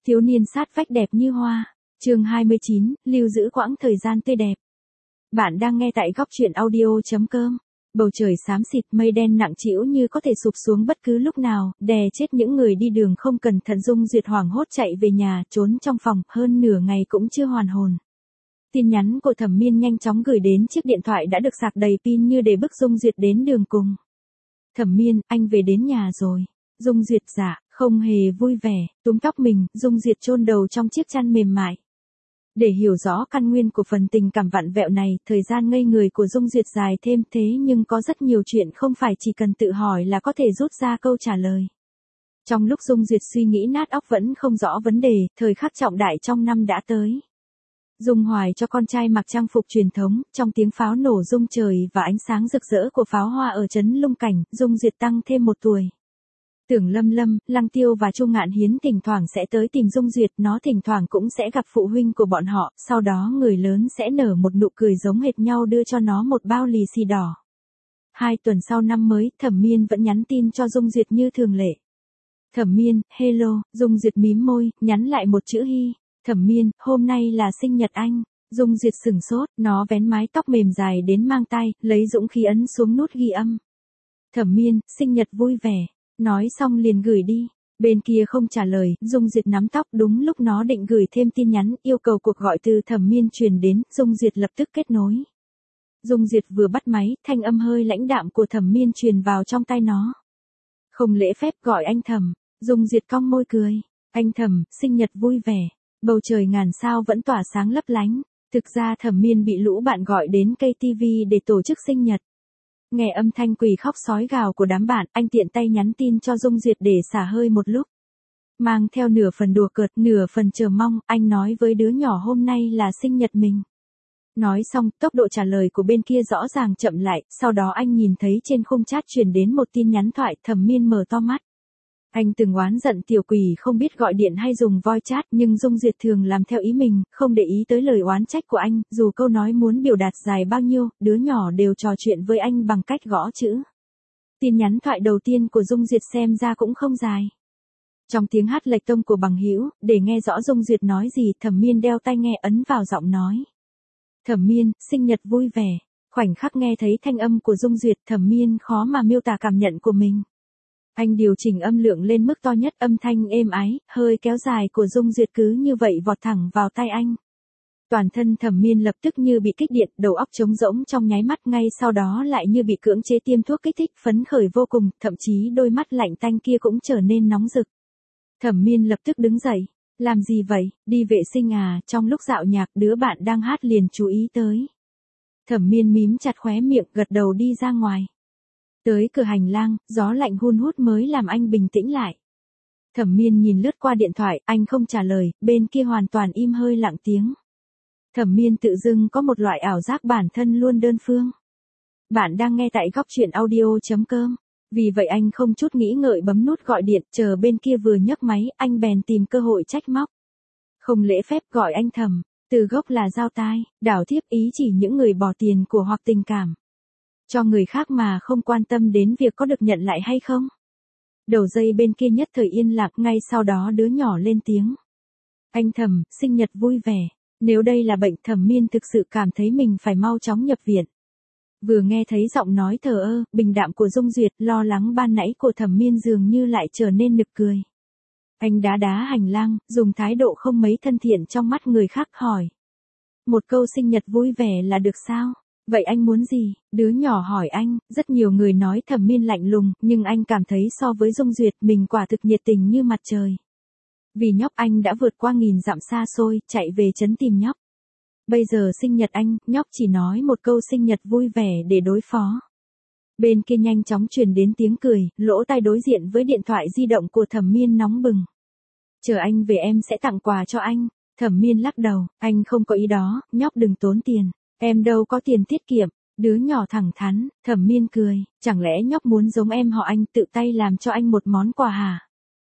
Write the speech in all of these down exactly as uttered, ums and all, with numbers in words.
Thiếu niên sát vách đẹp như hoa. Chương hai mươi chín, lưu giữ quãng thời gian tươi đẹp. Bạn đang nghe tại góc truyện audio.com. Bầu trời xám xịt, mây đen nặng trĩu như có thể sụp xuống bất cứ lúc nào, đè chết những người đi đường không cẩn thận. Dung Duyệt hoảng hốt chạy về nhà, trốn trong phòng, hơn nửa ngày cũng chưa hoàn hồn. Tin nhắn của Thẩm Miên nhanh chóng gửi đến chiếc điện thoại đã được sạc đầy pin như để bức Dung Duyệt đến đường cùng. Thẩm Miên, anh về đến nhà rồi. Dung Duyệt dạ, không hề vui vẻ, túm tóc mình, Dung Duyệt chôn đầu trong chiếc chăn mềm mại. Để hiểu rõ căn nguyên của phần tình cảm vặn vẹo này, thời gian ngây người của Dung Duyệt dài thêm thế nhưng có rất nhiều chuyện không phải chỉ cần tự hỏi là có thể rút ra câu trả lời. Trong lúc Dung Duyệt suy nghĩ nát óc vẫn không rõ vấn đề, thời khắc trọng đại trong năm đã tới. Dung Hoài cho con trai mặc trang phục truyền thống, trong tiếng pháo nổ rung trời và ánh sáng rực rỡ của pháo hoa ở trấn Lung Cảnh, Dung Duyệt tăng thêm một tuổi. Tưởng Lâm Lâm, Lăng Tiêu và Chu Ngạn Hiến thỉnh thoảng sẽ tới tìm Dung Duyệt, nó thỉnh thoảng cũng sẽ gặp phụ huynh của bọn họ, sau đó người lớn sẽ nở một nụ cười giống hệt nhau đưa cho nó một bao lì xì đỏ. Hai tuần sau năm mới, Thẩm Miên vẫn nhắn tin cho Dung Duyệt như thường lệ. Thẩm Miên, hello, Dung Duyệt mím môi, nhắn lại một chữ hi. Thẩm Miên, hôm nay là sinh nhật anh. Dung Duyệt sừng sốt, nó vén mái tóc mềm dài đến mang tay, lấy dũng khí ấn xuống nút ghi âm. Thẩm Miên, sinh nhật vui vẻ. Nói xong liền gửi đi. Bên kia không trả lời, Dung Duyệt nắm tóc, đúng lúc nó định gửi thêm tin nhắn, yêu cầu cuộc gọi từ Thẩm Miên truyền đến, Dung Duyệt lập tức kết nối. Dung Duyệt vừa bắt máy, thanh âm hơi lãnh đạm của Thẩm Miên truyền vào trong tai nó. Không lễ phép gọi anh Thẩm. Dung Duyệt cong môi cười. Anh Thẩm, sinh nhật vui vẻ. Bầu trời ngàn sao vẫn tỏa sáng lấp lánh. Thực ra Thẩm Miên bị lũ bạn gọi đến ca tê vê để tổ chức sinh nhật. Nghe âm thanh quỷ khóc sói gào của đám bạn, anh tiện tay nhắn tin cho Dung Duyệt để xả hơi một lúc. Mang theo nửa phần đùa cợt, nửa phần chờ mong, anh nói với đứa nhỏ hôm nay là sinh nhật mình. Nói xong, tốc độ trả lời của bên kia rõ ràng chậm lại, sau đó anh nhìn thấy trên khung chat truyền đến một tin nhắn thoại. Thẩm Miên mở to mắt. Anh từng oán giận tiểu quỷ không biết gọi điện hay dùng voice chat, nhưng Dung Duyệt thường làm theo ý mình, không để ý tới lời oán trách của anh, dù câu nói muốn biểu đạt dài bao nhiêu, đứa nhỏ đều trò chuyện với anh bằng cách gõ chữ. Tin nhắn thoại đầu tiên của Dung Duyệt xem ra cũng không dài. Trong tiếng hát lệch tông của bằng hữu, để nghe rõ Dung Duyệt nói gì, Thẩm Miên đeo tai nghe ấn vào giọng nói. Thẩm Miên, sinh nhật vui vẻ. Khoảnh khắc nghe thấy thanh âm của Dung Duyệt, Thẩm Miên khó mà miêu tả cảm nhận của mình. Anh điều chỉnh âm lượng lên mức to nhất, âm thanh êm ái, hơi kéo dài của Dung Duyệt cứ như vậy vọt thẳng vào tai anh. Toàn thân Thẩm Miên lập tức như bị kích điện, đầu óc trống rỗng trong nháy mắt, ngay sau đó lại như bị cưỡng chế tiêm thuốc kích thích, phấn khởi vô cùng, thậm chí đôi mắt lạnh tanh kia cũng trở nên nóng rực. Thẩm Miên lập tức đứng dậy. Làm gì vậy, đi vệ sinh à? Trong lúc dạo nhạc, đứa bạn đang hát liền chú ý tới. Thẩm Miên mím chặt khóe miệng, gật đầu đi ra ngoài. Tới cửa hành lang, gió lạnh hun hút mới làm anh bình tĩnh lại. Thẩm Miên nhìn lướt qua điện thoại, anh không trả lời, bên kia hoàn toàn im hơi lặng tiếng. Thẩm Miên tự dưng có một loại ảo giác bản thân luôn đơn phương. Bạn đang nghe tại góc truyện audio.com. Vì vậy anh không chút nghĩ ngợi bấm nút gọi điện, chờ bên kia vừa nhấc máy, anh bèn tìm cơ hội trách móc. Không lễ phép gọi anh Thẩm, từ gốc là giao tai, đảo thiếp ý chỉ những người bỏ tiền của hoặc tình cảm. Cho người khác mà không quan tâm đến việc có được nhận lại hay không. Đầu dây bên kia nhất thời yên lặng, ngay sau đó đứa nhỏ lên tiếng. Anh Thẩm, sinh nhật vui vẻ. Nếu đây là bệnh, Thẩm Miên thực sự cảm thấy mình phải mau chóng nhập viện. Vừa nghe thấy giọng nói thờ ơ, bình đạm của Dung Duyệt, lo lắng ban nãy của Thẩm Miên dường như lại trở nên nực cười. Anh đá đá hành lang, dùng thái độ không mấy thân thiện trong mắt người khác hỏi. Một câu sinh nhật vui vẻ là được sao? Vậy anh muốn gì? Đứa nhỏ hỏi anh, rất nhiều người nói Thẩm Miên lạnh lùng, nhưng anh cảm thấy so với Dung Duyệt mình quả thực nhiệt tình như mặt trời. Vì nhóc anh đã vượt qua nghìn dặm xa xôi, chạy về trấn tìm nhóc. Bây giờ sinh nhật anh, nhóc chỉ nói một câu sinh nhật vui vẻ để đối phó. Bên kia nhanh chóng truyền đến tiếng cười, lỗ tai đối diện với điện thoại di động của Thẩm Miên nóng bừng. Chờ anh về em sẽ tặng quà cho anh. Thẩm Miên lắc đầu, anh không có ý đó, nhóc đừng tốn tiền. Em đâu có tiền tiết kiệm. Đứa nhỏ thẳng thắn. Thẩm Miên cười, chẳng lẽ nhóc muốn giống em họ anh tự tay làm cho anh một món quà hả?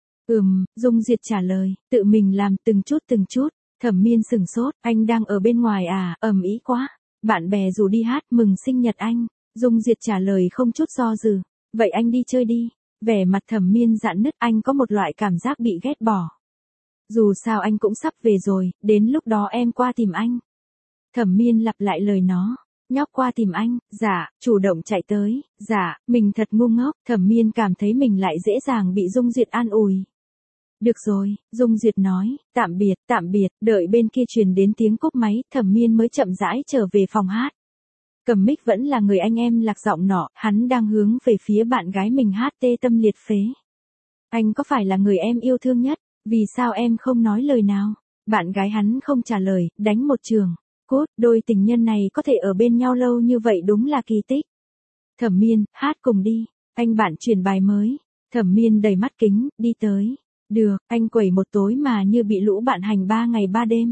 Ừm, Dung Duyệt trả lời, tự mình làm từng chút từng chút. Thẩm Miên sừng sốt, anh đang ở bên ngoài à, ầm ĩ quá. Bạn bè rủ đi hát mừng sinh nhật anh. Dung Duyệt trả lời không chút do dự, vậy anh đi chơi đi. Vẻ mặt Thẩm Miên rạn nứt, anh có một loại cảm giác bị ghét bỏ. Dù sao anh cũng sắp về rồi, đến lúc đó em qua tìm anh. Thẩm Miên lặp lại lời nó. Nhóc qua tìm anh, dạ, chủ động chạy tới, dạ, mình thật ngu ngốc, Thẩm Miên cảm thấy mình lại dễ dàng bị Dung Duyệt an ủi. Được rồi, Dung Duyệt nói, tạm biệt, tạm biệt, đợi bên kia truyền đến tiếng cúp máy, Thẩm Miên mới chậm rãi trở về phòng hát. Cầm mic vẫn là người anh em lạc giọng nọ, hắn đang hướng về phía bạn gái mình hát tê tâm liệt phế. Anh có phải là người em yêu thương nhất, vì sao em không nói lời nào? Bạn gái hắn không trả lời, đánh một trường. Cốt, đôi tình nhân này có thể ở bên nhau lâu như vậy đúng là kỳ tích. Thẩm Miên, hát cùng đi, anh bạn truyền bài mới. Thẩm Miên đầy mắt kính, đi tới. Được, anh quẩy một tối mà như bị lũ bạn hành ba ngày ba đêm.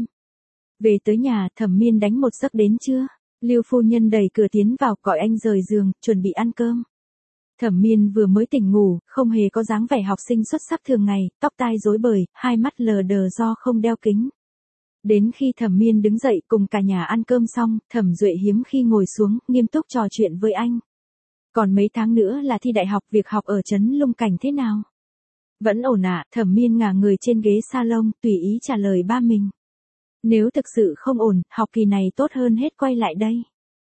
Về tới nhà, Thẩm Miên đánh một giấc đến trưa. Lưu phu nhân đẩy cửa tiến vào gọi anh rời giường, chuẩn bị ăn cơm. Thẩm Miên vừa mới tỉnh ngủ, không hề có dáng vẻ học sinh xuất sắc thường ngày, tóc tai rối bời, hai mắt lờ đờ do không đeo kính. Đến khi Thẩm Miên đứng dậy cùng cả nhà ăn cơm xong, Thẩm Duệ hiếm khi ngồi xuống, nghiêm túc trò chuyện với anh. Còn mấy tháng nữa là thi đại học, việc học ở trấn Lung Cảnh thế nào? Vẫn ổn ạ, à, Thẩm Miên ngả người trên ghế salon, tùy ý trả lời ba mình. Nếu thực sự không ổn, học kỳ này tốt hơn hết quay lại đây.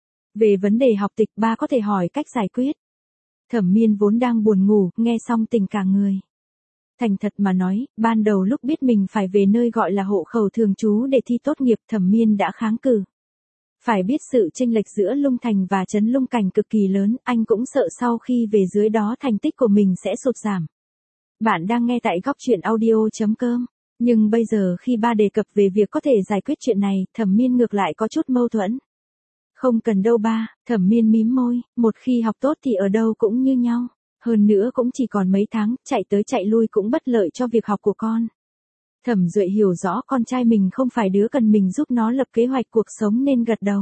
Về vấn đề học tịch ba có thể hỏi cách giải quyết. Thẩm Miên vốn đang buồn ngủ, nghe xong tỉnh cả người. Thành thật mà nói, ban đầu lúc biết mình phải về nơi gọi là hộ khẩu thường trú để thi tốt nghiệp, Thẩm Miên đã kháng cự. Phải biết sự chênh lệch giữa Lung Thành và trấn Lung Cảnh cực kỳ lớn, anh cũng sợ sau khi về dưới đó thành tích của mình sẽ sụt giảm. Bạn đang nghe tại góc truyện audio chấm com. Nhưng bây giờ khi ba đề cập về việc có thể giải quyết chuyện này, Thẩm Miên ngược lại có chút mâu thuẫn. Không cần đâu ba, Thẩm Miên mím môi, một khi học tốt thì ở đâu cũng như nhau. Hơn nữa cũng chỉ còn mấy tháng, chạy tới chạy lui cũng bất lợi cho việc học của con. Thẩm Duệ hiểu rõ con trai mình không phải đứa cần mình giúp nó lập kế hoạch cuộc sống nên gật đầu.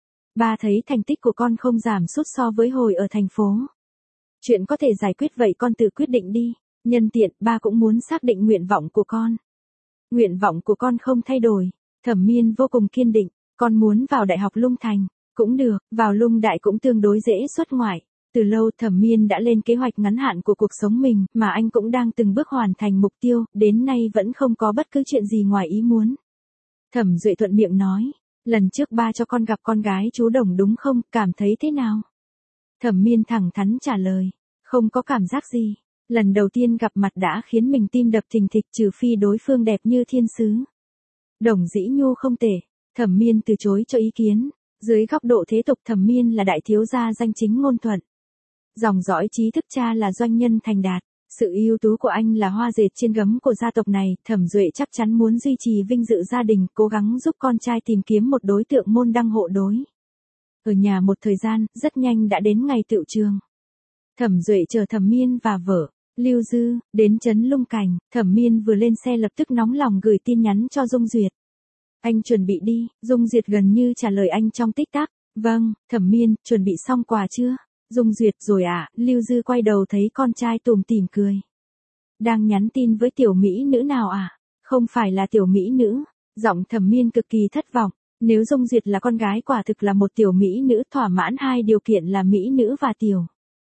Ba thấy thành tích của con không giảm sút so với hồi ở thành phố. Chuyện có thể giải quyết vậy con tự quyết định đi. Nhân tiện, ba cũng muốn xác định nguyện vọng của con. Nguyện vọng của con không thay đổi. Thẩm Miên vô cùng kiên định. Con muốn vào Đại học Lung Thành. Cũng được, vào Lung Đại cũng tương đối dễ xuất ngoại. Từ lâu Thẩm Miên đã lên kế hoạch ngắn hạn của cuộc sống mình, mà anh cũng đang từng bước hoàn thành mục tiêu, đến nay vẫn không có bất cứ chuyện gì ngoài ý muốn. Thẩm Duệ thuận miệng nói, lần trước ba cho con gặp con gái chú Đồng đúng không, cảm thấy thế nào? Thẩm Miên thẳng thắn trả lời, không có cảm giác gì. Lần đầu tiên gặp mặt đã khiến mình tim đập thình thịch, trừ phi đối phương đẹp như thiên sứ. Đồng Dĩ Nhu không tệ. Thẩm Miên từ chối cho ý kiến. Dưới góc độ thế tục, Thẩm Miên là đại thiếu gia danh chính ngôn thuận. Dòng dõi trí thức cha là doanh nhân thành đạt. Sự ưu tú của anh là hoa dệt trên gấm của gia tộc này. Thẩm Duệ chắc chắn muốn duy trì vinh dự gia đình, cố gắng giúp con trai tìm kiếm một đối tượng môn đăng hộ đối. Ở nhà một thời gian, rất nhanh đã đến ngày tựu trường. Thẩm Duệ chờ Thẩm Miên và vợ Lưu Dư đến trấn Lung Cảnh. Thẩm Miên vừa lên xe lập tức nóng lòng gửi tin nhắn cho Dung Duyệt. Anh chuẩn bị đi. Dung Duyệt gần như trả lời anh trong tích tắc. Vâng, Thẩm Miên, chuẩn bị xong quà chưa? Dung Duyệt, rồi ạ. À, Lưu Dư quay đầu thấy con trai tủm tỉm cười. Đang nhắn tin với tiểu mỹ nữ nào à? Không phải là tiểu mỹ nữ. Giọng Thẩm Miên cực kỳ thất vọng. Nếu Dung Duyệt là con gái quả thực là một tiểu mỹ nữ, thỏa mãn hai điều kiện là mỹ nữ và tiểu.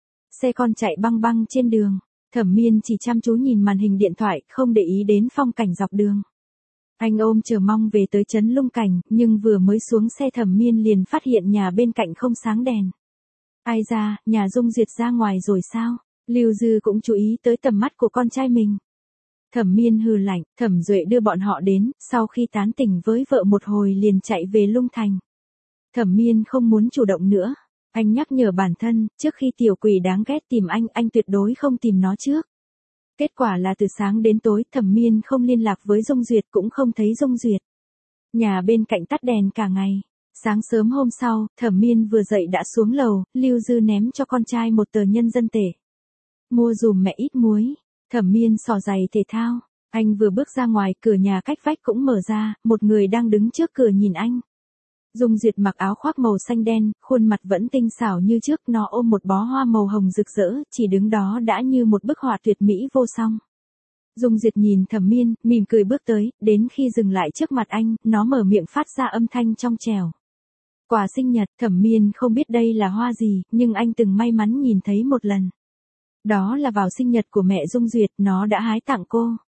Xe con chạy băng băng trên đường. Thẩm Miên chỉ chăm chú nhìn màn hình điện thoại, không để ý đến phong cảnh dọc đường. Anh ôm chờ mong về tới trấn Lung Cảnh, nhưng vừa mới xuống xe Thẩm Miên liền phát hiện nhà bên cạnh không sáng đèn. Ai ra, nhà Dung Duyệt ra ngoài rồi sao? Lưu Dư cũng chú ý tới tầm mắt của con trai mình. Thẩm Miên hừ lạnh, Thẩm Duệ đưa bọn họ đến, sau khi tán tỉnh với vợ một hồi liền chạy về Lung Thành. Thẩm Miên không muốn chủ động nữa. Anh nhắc nhở bản thân, trước khi tiểu quỷ đáng ghét tìm anh, anh tuyệt đối không tìm nó trước. Kết quả là từ sáng đến tối, Thẩm Miên không liên lạc với Dung Duyệt, cũng không thấy Dung Duyệt. Nhà bên cạnh tắt đèn cả ngày. Sáng sớm hôm sau, Thẩm Miên vừa dậy đã xuống lầu, Lưu Dư ném cho con trai một tờ nhân dân tệ. Mua dùm mẹ ít muối. Thẩm Miên xỏ giày thể thao. Anh vừa bước ra ngoài, cửa nhà cách vách cũng mở ra, một người đang đứng trước cửa nhìn anh. Dung Duyệt mặc áo khoác màu xanh đen, khuôn mặt vẫn tinh xảo như trước, nó ôm một bó hoa màu hồng rực rỡ, chỉ đứng đó đã như một bức họa tuyệt mỹ vô song. Dung Duyệt nhìn Thẩm Miên, mỉm cười bước tới, đến khi dừng lại trước mặt anh, nó mở miệng phát ra âm thanh trong trẻo. Quà sinh nhật. Thẩm Miên không biết đây là hoa gì, nhưng anh từng may mắn nhìn thấy một lần. Đó là vào sinh nhật của mẹ Dung Duyệt, nó đã hái tặng cô.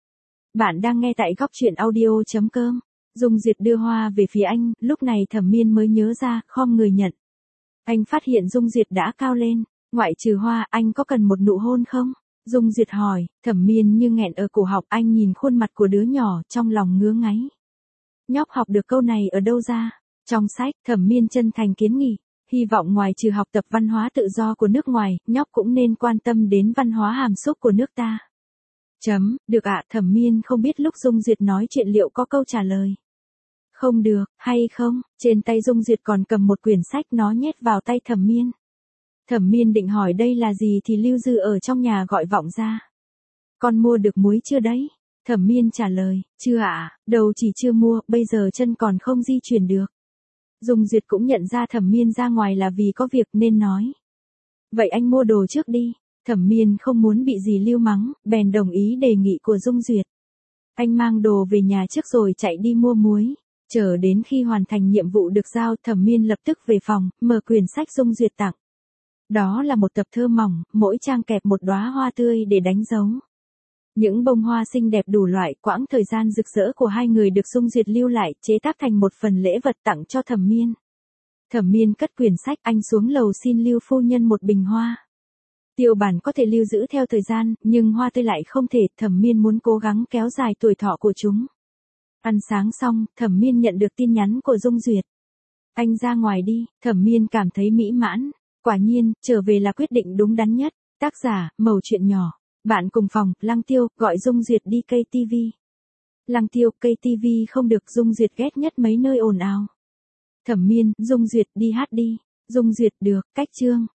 Bạn đang nghe tại góc chuyện audio chấm com. Dung Duyệt đưa hoa về phía anh, lúc này Thẩm Miên mới nhớ ra, khom người nhận. Anh phát hiện Dung Duyệt đã cao lên, ngoại trừ hoa, anh có cần một nụ hôn không? Dung Duyệt hỏi, Thẩm Miên như nghẹn ở cổ họng, anh nhìn khuôn mặt của đứa nhỏ, trong lòng ngứa ngáy. Nhóc học được câu này ở đâu ra? Trong sách, Thẩm Miên chân thành kiến nghị, hy vọng ngoài trừ học tập văn hóa tự do của nước ngoài, nhóc cũng nên quan tâm đến văn hóa hàm xúc của nước ta. Chấm, được ạ, Thẩm Miên không biết lúc Dung Duyệt nói chuyện liệu có câu trả lời. Không được, hay không? Trên tay Dung Duyệt còn cầm một quyển sách, nó nhét vào tay Thẩm Miên. Thẩm Miên định hỏi đây là gì thì Lưu Dư ở trong nhà gọi vọng ra. Con mua được muối chưa đấy? Thẩm Miên trả lời, chưa ạ, đầu chỉ chưa mua, bây giờ chân còn không di chuyển được. Dung Duyệt cũng nhận ra Thẩm Miên ra ngoài là vì có việc nên nói. Vậy anh mua đồ trước đi. Thẩm Miên không muốn bị dì Lưu mắng, bèn đồng ý đề nghị của Dung Duyệt. Anh mang đồ về nhà trước rồi chạy đi mua muối. Chờ đến khi hoàn thành nhiệm vụ được giao, Thẩm Miên lập tức về phòng, mở quyển sách Dung Duyệt tặng. Đó là một tập thơ mỏng, mỗi trang kẹp một đóa hoa tươi để đánh dấu. Những bông hoa xinh đẹp đủ loại, quãng thời gian rực rỡ của hai người được Dung Duyệt lưu lại, chế tác thành một phần lễ vật tặng cho Thẩm Miên. Thẩm Miên cất quyển sách, anh xuống lầu xin Lưu phu nhân một bình hoa. Tiêu bản có thể lưu giữ theo thời gian, nhưng hoa tươi lại không thể, Thẩm Miên muốn cố gắng kéo dài tuổi thọ của chúng. Ăn sáng xong, Thẩm Miên nhận được tin nhắn của Dung Duyệt. Anh ra ngoài đi, Thẩm Miên cảm thấy mỹ mãn. Quả nhiên, trở về là quyết định đúng đắn nhất. Tác giả, Mẩu chuyện nhỏ. Bạn cùng phòng, Lăng Tiêu, gọi Dung Duyệt đi cây tivi. Lăng Tiêu, cây tivi không được, Dung Duyệt ghét nhất mấy nơi ồn ào. Thẩm Miên, Dung Duyệt đi hát đi. Dung Duyệt, được, cách chương.